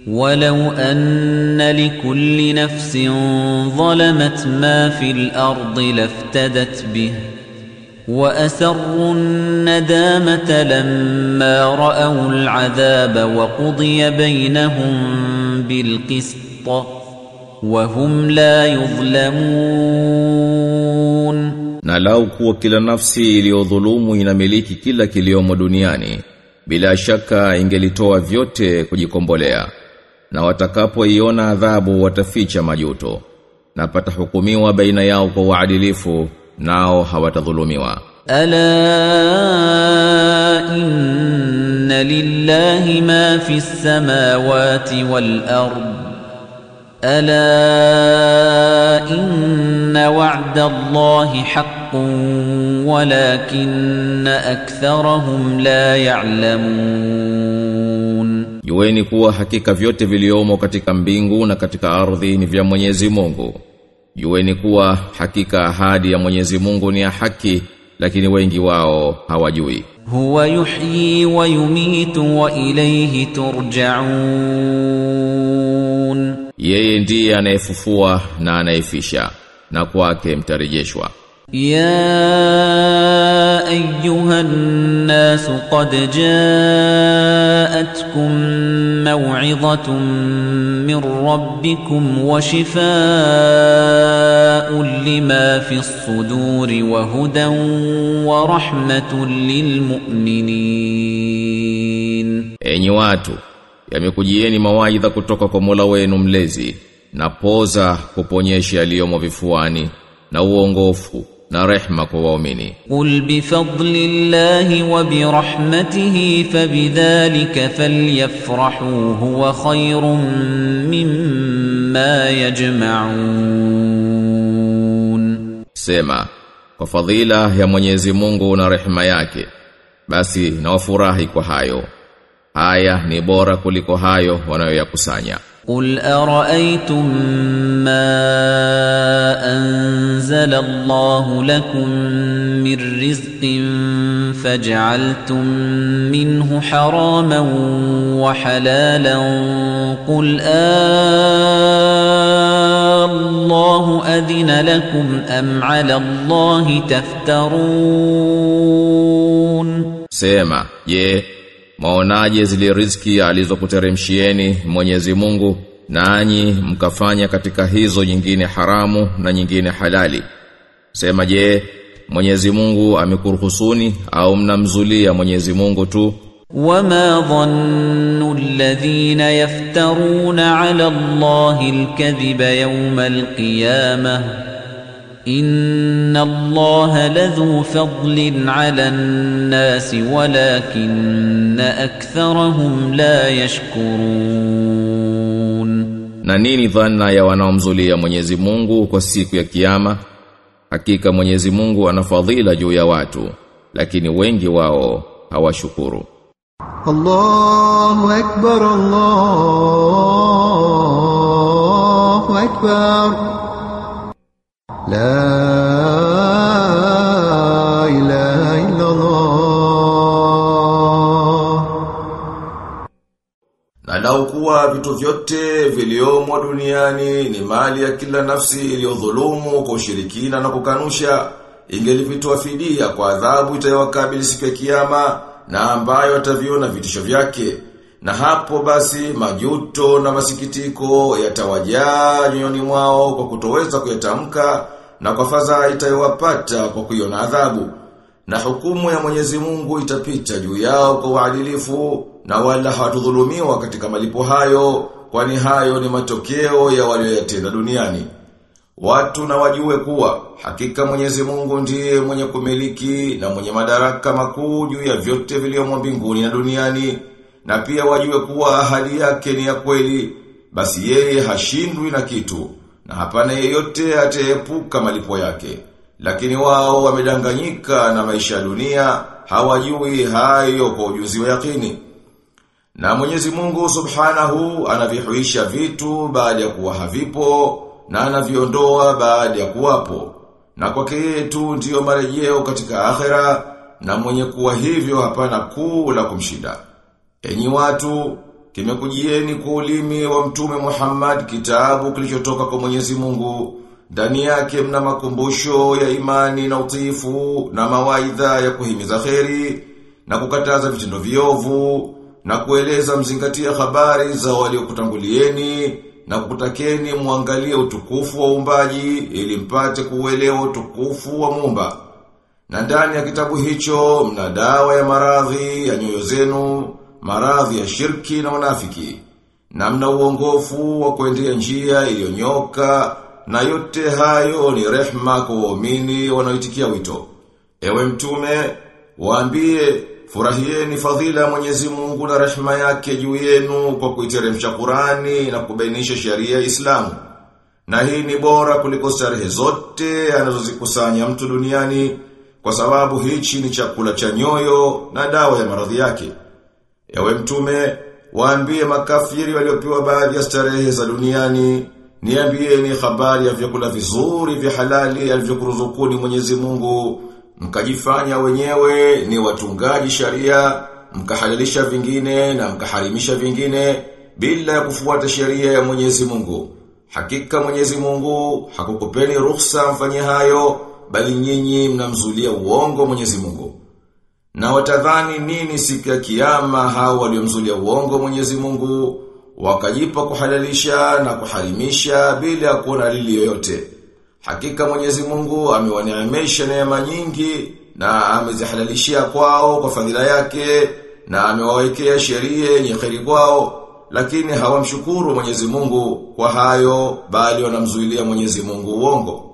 ولو أن لكل نفس ظلمت ما في الأرض لافتدت به وأسروا الندامة لما رأوا العذاب وقضي بينهم بالقسط وهم لا يظلمون. Na lau kuwa kila nafsi iliyodhulumu inamiliki kila kiliomo duniani, bila shaka ingelitoa vyote kujikombolea, na watakapoiona adhabu wataficha majuto, na patahukumiwa baina yao kwa uadilifu, nao hawatadhulumiwa. Ala inna lillahi ma fi samawati wal ard ألا إن وعد الله حق ولكن أكثرهم لا يعلمون. Jueni kuwa hakika vyote viliomo katika mbingu na katika ardhi ni vya Mwenyezi Mungu. Jueni kuwa hakika ahadi ya Mwenyezi Mungu ni ya haki, lakini wengi wao hawajui. Huwa yuhyi wa yumitu wa ilayhi turja'un. Yeye ndiye anayefufua na anayefisha, na kwake mtarejeshwa. Ya ayyuhan nas qad ja'atkum maw'izatun min rabbikum wa shifaa'un lima fi as-suduri wa hudan wa rahmatun lil mu'minin. Enyi watu, yamekujieni mawaidha kutoka kwa Mola wenu mlezi, na poza kuponyesha yaliyomo vifuani, na uongofu na rehma kwa waumini. Qul bi fadlillahi wa bi rahmatihi fabidhalika falyafrahu huwa khayrun mimma yajma'un. Sema, kwa fadhila ya Mwenyezi Mungu na rehema yake, basi na wafurahi kwa hayo. Haya ni bora kuliko hayo wanayoyakusanya. Qul ara'aytum ma anzala Allahu lakum min rizqin faj'altum minhu haraman wa halalan qul Allahu adhina lakum am 'ala Allahi taftarun. Sema, je, maonaje zile riziki alizokuteremshieni Mwenyezi Mungu, nanyi mkafanya katika hizo nyingine haramu na nyingine halali? Sema, je, Mwenyezi Mungu amekuruhusuni au mnamzulia Mwenyezi Mungu tu? Wama dhannu alladhina yaftaruna ala Allahi alkadhiba yawma alqiyamah Inna Allaha ladhu fadlin 'ala an-nasi walakinna aktharahum la yashkurun. Na nini dhana ya wanaomzulia Mwenyezi Mungu kwa siku ya kiyama? Hakika Mwenyezi Mungu ana fadhila juu ya watu, lakini wengi wao hawashukuru. Allahu akbar, Allahu akbar. La ilaha illallah. Na lau kuwa vitu vyote viliomo duniani ni mali ya kila nafsi iliyodhulumu kwa ushirikina na kukanusha, ingelivitoa fidia kwa adhabu itayowakabili siku ya kiyama, na ambayo ataviona vitisho vyake. Na hapo basi majuto na masikitiko yatawajaa nyoyoni mwao kwa kutoweza kuyatamka, na kwa fadhaa itayowapata kwa kuiona adhabu. Na hukumu ya Mwenyezi Mungu itapita juu yao kwa uadilifu, na wala hawatudhulumiwa katika malipo hayo, kwani hayo ni matokeo ya walioyatenda duniani. Watu na wajue kuwa hakika Mwenyezi Mungu ndiye mwenye kumiliki na mwenye madaraka makuu juu ya vyote vilivyomo mbinguni na duniani, na pia wajue kuwa ahadi yake ni ya kweli, basi yeye hashindwi na kitu, na hapana yeyote ataepuka malipo yake. Lakini wao wamedanganyika na maisha ya dunia, hawajui hayo kwa ujuzi wa yakini. Na Mwenyezi Mungu Subhanahu anavihuisha vitu baada ya kuwa havipo, na anaviondoa baada ya kuwapo. Na kwake yeye tu ndiyo marejeo katika akhera, na mwenye kuwa hivyo hapana kuu la kumshinda. Enyi watu, kimekujieni kwa ulimi wa mtume Muhammad kitabu kilichotoka kwa Mwenyezi Mungu. Ndani yake mna makumbusho ya imani na utiifu na mawaidha ya kuhimiza kheri na kukataza vitendo viovu na kueleza mzingatia habari za waliokutangulieni na kukutakeni muangalie utukufu wa uumbaji ili mpate kuelewa utukufu wa Muumba. Na ndani ya kitabu hicho mna dawa ya maradhi ya nyoyo zenu, maradhi ya shirki na unafiki, na mna uongofu wa kuendea njia iliyonyoka, na yote hayo ni rehma kwa waumini wanaoitikia wito. Ewe mtume, waambie furahieni fadhila ya Mwenyezi Mungu na rehema yake juu yenu kwa kuiteremsha Qur'ani na kubainisha sheria ya Islamu. Na hii ni bora kuliko starehe zote anazozikusanya mtu duniani, kwa sababu hichi ni chakula cha nyoyo na dawa ya maradhi yake. Ewe mtume, waambie makafiri waliopewa baadhi ya starehe za duniani, niambieni habari ya vyakula vizuri vya halali alivyokuruzukuni Mwenyezi Mungu, mkajifanya wenyewe ni watungaji sharia, mkahalalisha vingine na mkaharimisha vingine bila ya kufuata sheria ya Mwenyezi Mungu. Hakika Mwenyezi Mungu hakukupeni ruhusa mfanye hayo, bali nyinyi mnamzulia uongo Mwenyezi Mungu. Na watadhani nini siku ya kiyama hao waliomzulia uongo Mwenyezi Mungu, wakajipa kuhalalisha na kuharimisha bila ya kuona dalili yoyote. Hakika Mwenyezi Mungu amewaneemesha neema nyingi na amezihalalishia kwao kwa fadhila yake na amewawekea sheria yenye kheri kwao, lakini hawamshukuru Mwenyezi Mungu kwa hayo, bali wanamzuilia Mwenyezi Mungu uongo.